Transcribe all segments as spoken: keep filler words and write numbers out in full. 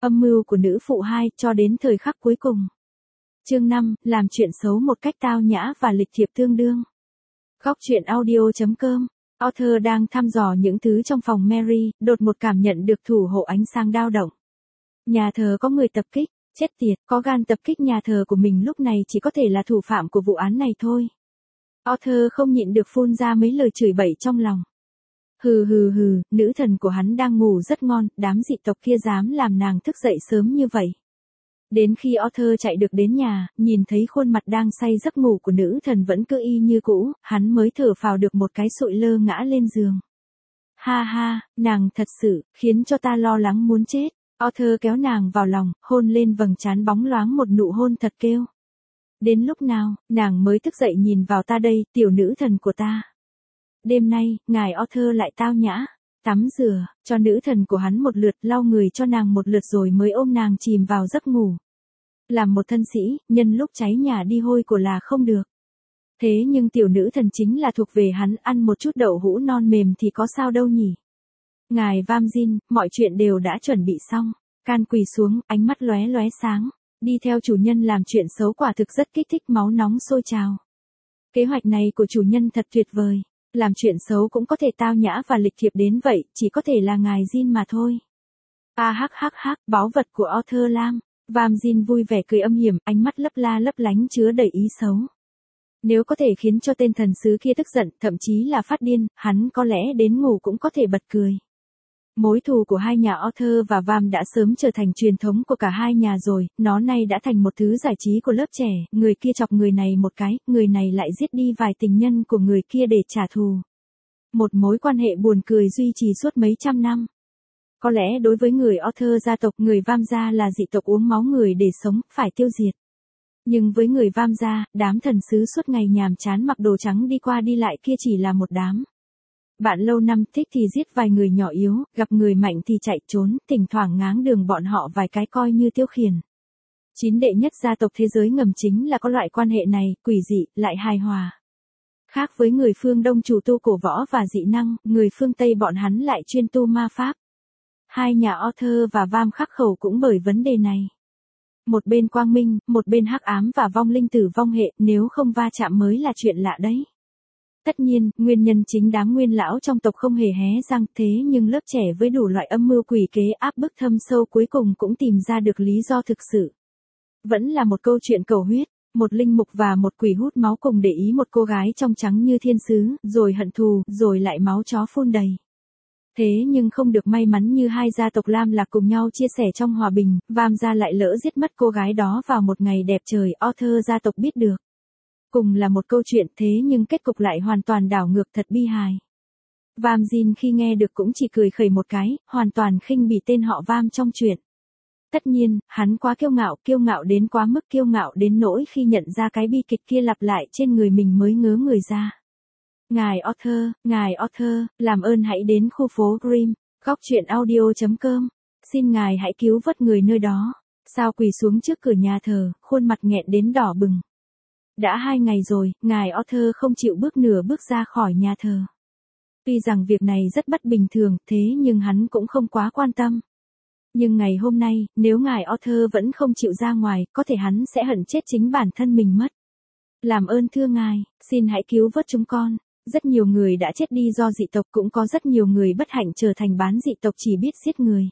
Âm mưu của nữ phụ hai cho đến thời khắc cuối cùng. Chương năm, làm chuyện xấu một cách tao nhã và lịch thiệp tương đương. Góc truyện audio chấm com. Arthur đang thăm dò những thứ trong phòng Mary, đột một cảm nhận được thủ hộ ánh sáng dao động. Nhà thờ có người tập kích, chết tiệt, có gan tập kích nhà thờ của mình lúc này chỉ có thể là thủ phạm của vụ án này thôi. Arthur không nhịn được phun ra mấy lời chửi bậy trong lòng. Hừ hừ hừ, nữ thần của hắn đang ngủ rất ngon, đám dị tộc kia dám làm nàng thức dậy sớm như vậy. Đến khi Arthur chạy được đến nhà, nhìn thấy khuôn mặt đang say giấc ngủ của nữ thần vẫn cứ y như cũ, hắn mới thở phào được một cái sụi lơ ngã lên giường. Ha ha, nàng thật sự, khiến cho ta lo lắng muốn chết. Arthur kéo nàng vào lòng, hôn lên vầng trán bóng loáng một nụ hôn thật kêu. Đến lúc nào, nàng mới thức dậy nhìn vào ta đây, tiểu nữ thần của ta. Đêm nay, ngài Arthur lại tao nhã, tắm rửa, cho nữ thần của hắn một lượt, lau người cho nàng một lượt rồi mới ôm nàng chìm vào giấc ngủ. Làm một thân sĩ, nhân lúc cháy nhà đi hôi của là không được. Thế nhưng tiểu nữ thần chính là thuộc về hắn, ăn một chút đậu hũ non mềm thì có sao đâu nhỉ. Ngài Vamjin, mọi chuyện đều đã chuẩn bị xong. Can quỳ xuống, ánh mắt lóe lóe sáng. Đi theo chủ nhân làm chuyện xấu quả thực rất kích thích máu nóng sôi trào. Kế hoạch này của chủ nhân thật tuyệt vời. Làm chuyện xấu cũng có thể tao nhã và lịch thiệp đến vậy, chỉ có thể là ngài Jin mà thôi. A hắc hắc hắc, báu vật của Arthur Lam. Vamjin vui vẻ cười âm hiểm, ánh mắt lấp la lấp lánh chứa đầy ý xấu. Nếu có thể khiến cho tên thần sứ kia tức giận, thậm chí là phát điên, hắn có lẽ đến ngủ cũng có thể bật cười. Mối thù của hai nhà Arthur và Vam đã sớm trở thành truyền thống của cả hai nhà rồi, nó nay đã thành một thứ giải trí của lớp trẻ, người kia chọc người này một cái, người này lại giết đi vài tình nhân của người kia để trả thù. Một mối quan hệ buồn cười duy trì suốt mấy trăm năm. Có lẽ đối với người Arthur gia tộc, người Vam gia là dị tộc uống máu người để sống, phải tiêu diệt. Nhưng với người Vam gia, đám thần sứ suốt ngày nhàm chán mặc đồ trắng đi qua đi lại kia chỉ là một đám. Bạn lâu năm thích thì giết vài người nhỏ yếu, gặp người mạnh thì chạy trốn, thỉnh thoảng ngáng đường bọn họ vài cái coi như tiêu khiển. Chín đệ nhất gia tộc thế giới ngầm chính là có loại quan hệ này, quỷ dị, lại hài hòa. Khác với người phương Đông chủ tu cổ võ và dị năng, người phương Tây bọn hắn lại chuyên tu ma pháp. Hai nhà Arthur và Vam khắc khẩu cũng bởi vấn đề này. Một bên quang minh, một bên hắc ám và vong linh tử vong hệ, nếu không va chạm mới là chuyện lạ đấy. Tất nhiên, nguyên nhân chính đám nguyên lão trong tộc không hề hé răng, thế nhưng lớp trẻ với đủ loại âm mưu quỷ kế áp bức thâm sâu cuối cùng cũng tìm ra được lý do thực sự. Vẫn là một câu chuyện cầu huyết, một linh mục và một quỷ hút máu cùng để ý một cô gái trong trắng như thiên sứ, rồi hận thù, rồi lại máu chó phun đầy. Thế nhưng không được may mắn như hai gia tộc Lam Lạc cùng nhau chia sẻ trong hòa bình, Vam gia lại lỡ giết mất cô gái đó vào một ngày đẹp trời, Arthur gia tộc biết được. Cùng là một câu chuyện thế nhưng kết cục lại hoàn toàn đảo ngược, thật bi hài. Vamjin khi nghe được cũng chỉ cười khẩy một cái, hoàn toàn khinh bỉ tên họ Vam trong chuyện. Tất nhiên, hắn quá kiêu ngạo, kiêu ngạo đến quá mức kiêu ngạo đến nỗi khi nhận ra cái bi kịch kia lặp lại trên người mình mới ngớ người ra. Ngài Arthur, ngài Arthur, làm ơn hãy đến khu phố Grimm, góc truyện audio chấm com. Xin ngài hãy cứu vớt người nơi đó. Sao quỳ xuống trước cửa nhà thờ, khuôn mặt nghẹn đến đỏ bừng. Đã hai ngày rồi, ngài Arthur không chịu bước nửa bước ra khỏi nhà thờ. Tuy rằng việc này rất bất bình thường, thế nhưng hắn cũng không quá quan tâm. Nhưng ngày hôm nay, nếu ngài Arthur vẫn không chịu ra ngoài, có thể hắn sẽ hận chết chính bản thân mình mất. Làm ơn thưa ngài, xin hãy cứu vớt chúng con. Rất nhiều người đã chết đi do dị tộc, cũng có rất nhiều người bất hạnh trở thành bán dị tộc chỉ biết giết người.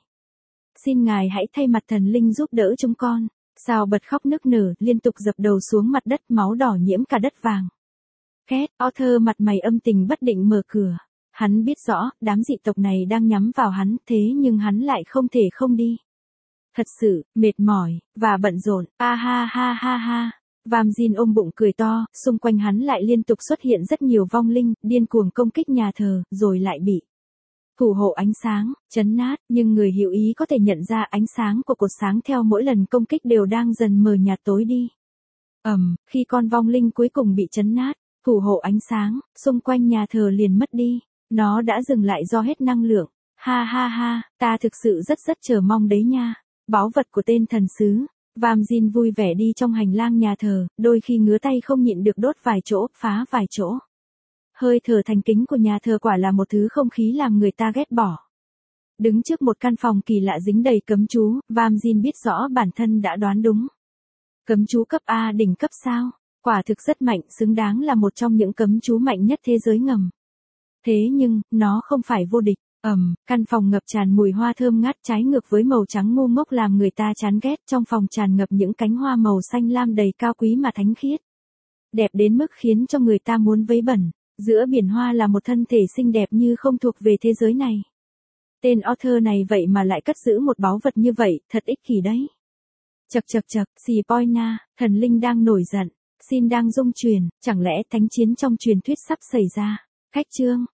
Xin ngài hãy thay mặt thần linh giúp đỡ chúng con. Sao bật khóc nức nở, liên tục dập đầu xuống mặt đất, máu đỏ nhiễm cả đất vàng. Két, Arthur mặt mày âm tình bất định mở cửa. Hắn biết rõ, đám dị tộc này đang nhắm vào hắn, thế nhưng hắn lại không thể không đi. Thật sự, mệt mỏi, và bận rộn, a ha ha ha ha. Vamjin ôm bụng cười to, xung quanh hắn lại liên tục xuất hiện rất nhiều vong linh, điên cuồng công kích nhà thờ, rồi lại bị thủ hộ ánh sáng, chấn nát, nhưng người hiểu ý có thể nhận ra ánh sáng của cột sáng theo mỗi lần công kích đều đang dần mờ nhạt tối đi. Ầm, um, khi con vong linh cuối cùng bị chấn nát, thủ hộ ánh sáng, xung quanh nhà thờ liền mất đi, nó đã dừng lại do hết năng lượng. Ha ha ha, ta thực sự rất rất chờ mong đấy nha, báu vật của tên thần sứ. Vamjin vui vẻ đi trong hành lang nhà thờ, đôi khi ngứa tay không nhịn được đốt vài chỗ, phá vài chỗ. Hơi thở thành kính của nhà thờ quả là một thứ không khí làm người ta ghét bỏ. Đứng trước một căn phòng kỳ lạ dính đầy cấm chú, Vam Jin biết rõ bản thân đã đoán đúng. Cấm chú cấp A đỉnh cấp sao? Quả thực rất mạnh, xứng đáng là một trong những cấm chú mạnh nhất thế giới ngầm. Thế nhưng, nó không phải vô địch. Ầm, căn phòng ngập tràn mùi hoa thơm ngát trái ngược với màu trắng ngu ngốc làm người ta chán ghét, trong phòng tràn ngập những cánh hoa màu xanh lam đầy cao quý mà thánh khiết. Đẹp đến mức khiến cho người ta muốn vấy bẩn. Giữa biển hoa là một thân thể xinh đẹp như không thuộc về thế giới này. Tên author này vậy mà lại cất giữ một báu vật như vậy, thật ích kỷ đấy. Chậc chậc chậc, xì poi na, thần linh đang nổi giận, xin đang rung truyền, chẳng lẽ thánh chiến trong truyền thuyết sắp xảy ra. Khách chương